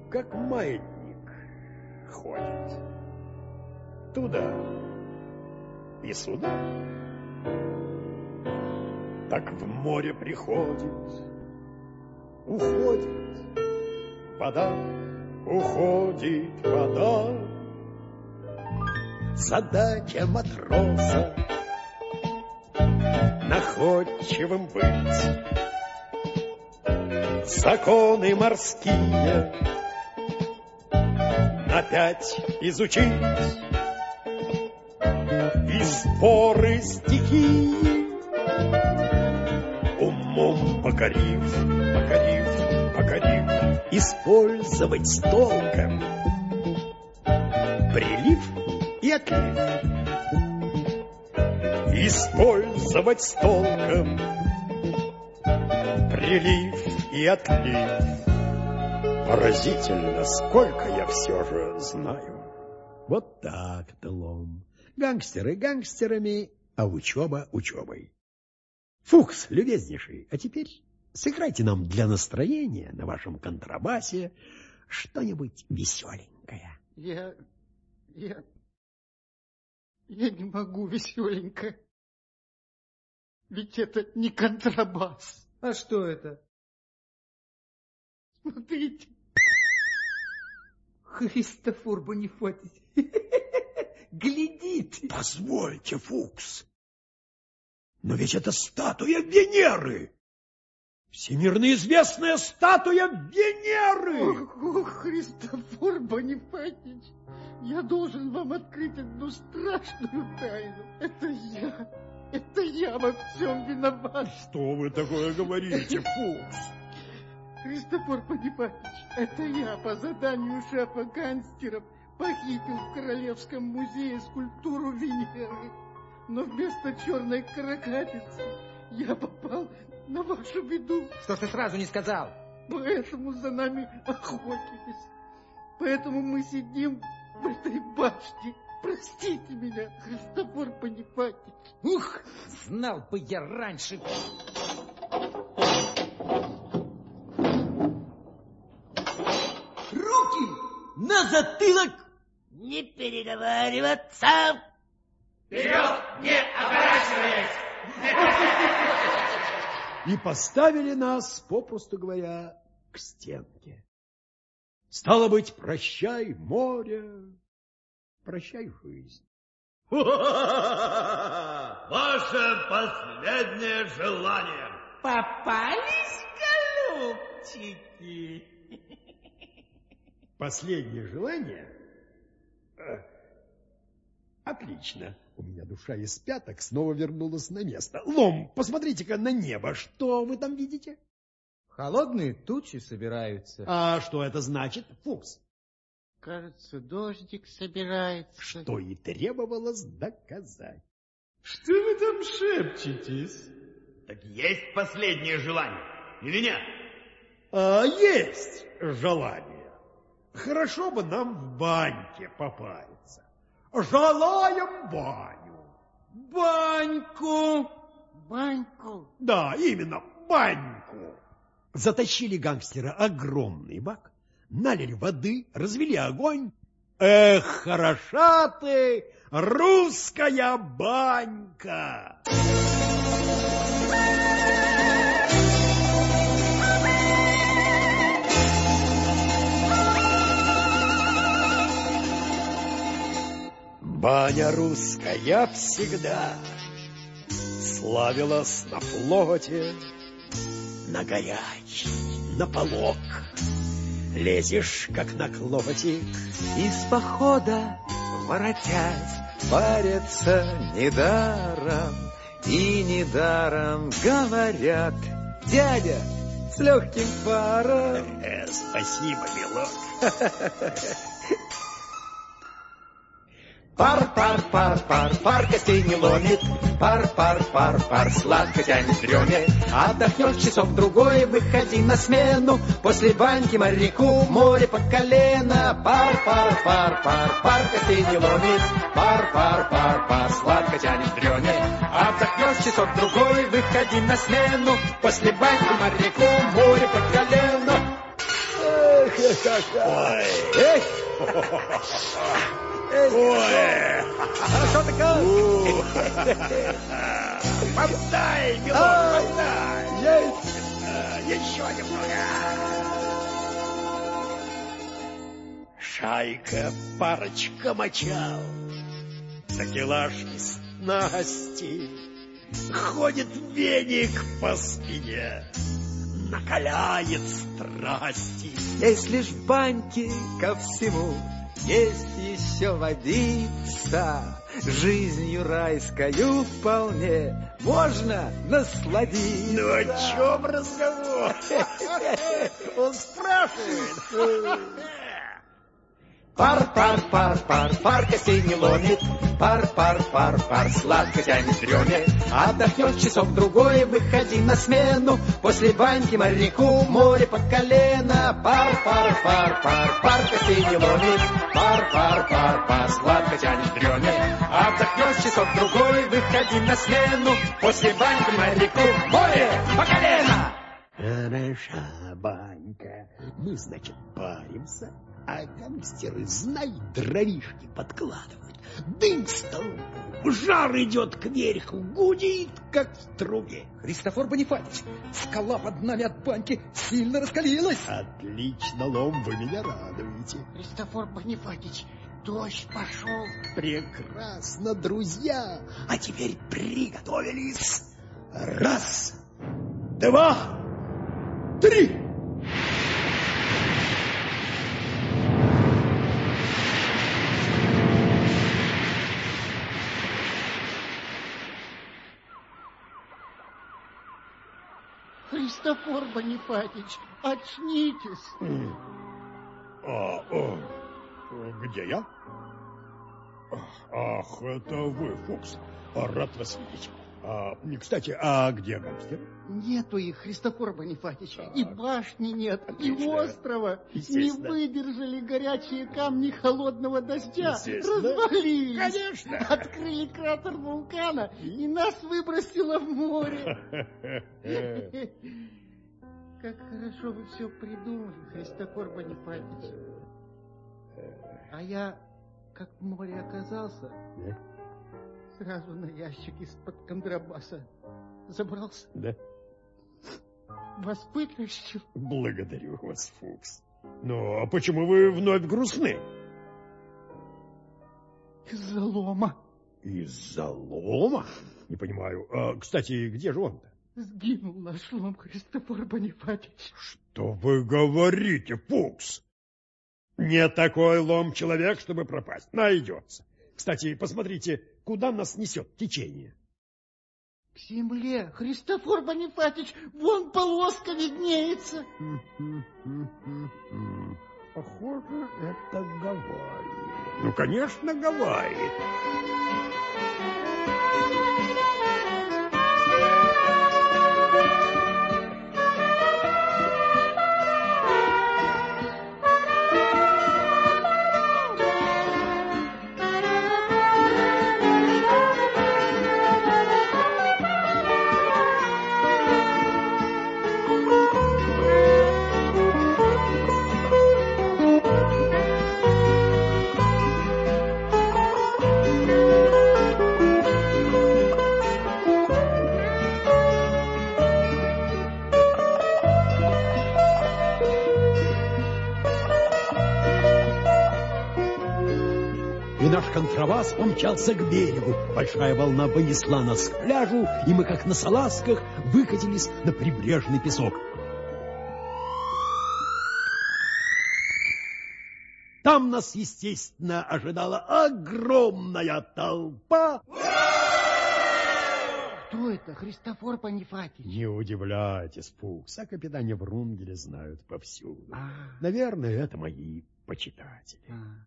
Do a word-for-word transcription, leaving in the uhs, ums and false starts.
как маятник ходит. Туда и сюда. Так в море приходит, уходит вода, уходит вода. Задача матроса находчивым быть, законы морские опять изучить и споры стихии умом покорив, покорив, покорив, использовать с толком прилив и отлив. Использовать с толком прилив и отлив. Поразительно, сколько я все же знаю. Вот так-то, Лом. Гангстеры гангстерами, а учеба учебой. Фукс, любезнейший, а теперь сыграйте нам для настроения на вашем контрабасе что-нибудь веселенькое. Я... я... я не могу веселенько. Ведь это не контрабас. А что это? Смотрите. Христофор Бонифатич. Глядите. Позвольте, Фукс. Но ведь это статуя Венеры. Всемирно известная статуя Венеры. Ох, ох, Христофор Бонифатич, я должен вам открыть одну страшную тайну. Это я, это я во всем виноват. Что вы такое говорите, Фукс? Христофор Бонифатич, это я по заданию шефа гангстеров похитил в Королевском музее скульптуру Венеры. Но вместо черной каракатицы я попал на вашу беду. Что ж ты сразу не сказал? Поэтому за нами охотились. Поэтому мы сидим в этой башне. Простите меня, Христофор Бонифатич. Ух, знал бы я раньше. Руки на затылок! Не переговариваться! Вперед, не оборачиваясь! И поставили нас, попросту говоря, к стенке. Стало быть, прощай, море, прощай, жизнь. Ваше последнее желание. Попались, голубчики? Последнее желание? Отлично. У меня душа из пяток снова вернулась на место. Лом, посмотрите-ка на небо. Что вы там видите? Холодные тучи собираются. А что это значит, Фукс? Кажется, дождик собирается. Что и требовалось доказать. Что вы там шепчетесь? Так есть последнее желание, или нет? А, есть желание. Хорошо бы нам в баньке попариться. Желаем баню. Баньку. Баньку? Да, именно, баньку. Затащили гангстера огромный бак, налили воды, развели огонь. Эх, хороша ты, русская банька! Баня русская всегда славилась на флоте, на горячий, на полок. Лезешь, как на клопотик, из похода, воротясь, парятся недаром. И недаром говорят: дядя, с легким паром. Э, спасибо, милок. Пар, пар, пар, пар, пар костей не ломит. Пар, пар, пар, пар, сладко тянет в дреме. Отдохнешь часок-другой, выходи на смену. После баньки моряку море по колено. Пар, пар, пар, пар, пар костей не ломит. Пар, пар, пар, пар, сладко тянет в дреме. Отдохнешь часок-другой, выходи на смену. После баньки моряку море по колено. Эх, какая! Эй! Ой! Хорошо-то как? Подай, милок, подай! Есть! Еще немного! Шайка, парочка мочал, такелаж из снасти, ходит веник по спине, накаляет страсти. Есть лишь баньки ко всему, есть еще водица, жизнью райскою вполне можно насладиться. Ну о чем разговор? Он спрашивает. Пар, пар, пар, пар, пар костей не ломит, пар, пар, пар, пар, сладко тянет дреме. Отдохнешь часок-другой, выходи на смену, после баньки моряку море по колено. Пар, пар, пар, пар, пар костей не ломит, пар, пар, пар, пар, сладко тянет дреме. Отдохнешь часок-другой, выходи на смену, после баньки моряку море по колено. Хороша банька, мы, значит, паримся, а гангстеры, знай, дровишки подкладывают. Дым столбу, жар идет кверху, гудит, как в трубе. Христофор Бонифатич, скала под нами от баньки сильно раскалилась. Отлично, Лом, вы меня радуете. Христофор Бонифатич, дождь пошел. Прекрасно, друзья. А теперь приготовились. Раз, два, три. Христофор Бонифатич, очнитесь. А, а, где я? Ах, это вы, Фукс. Рад вас видеть. А, кстати, а где гангстер? Нету их, Христофор Бонифатич. Так. И башни нет, Отлично. и острова. Не Естественно. выдержали горячие камни холодного дождя. Естественно. Развалились. Конечно. Открыли кратер вулкана, и нас выбросило в море. Как хорошо вы все придумали, Христофор Бонифатич. А я, как в море оказался, Да? сразу на ящик из-под контрабаса забрался. Да? Вас вытащил. Благодарю вас, Фукс. Но а почему вы вновь грустны? Из-за лома. Из-за лома? Не понимаю. А, кстати, где же он-то? Сгинул наш лом, Христофор Бонифатич. Что вы говорите, Фукс? Не такой лом человек, чтобы пропасть. Найдется. Кстати, посмотрите, куда нас несет течение. К земле, Христофор Бонифатич, вон полоска виднеется. Похоже, это Гавайи. Ну, конечно, Гавайи. И наш контрабас помчался к берегу. Большая волна понесла нас к пляжу, и мы, как на салазках, выкатились на прибрежный песок. Там нас, естественно, ожидала огромная толпа. Кто это, Христофор Бонифатич? Не удивляйтесь, Фукс, о капитане Врунгеле знают повсюду. А. Наверное, это мои почитатели. А.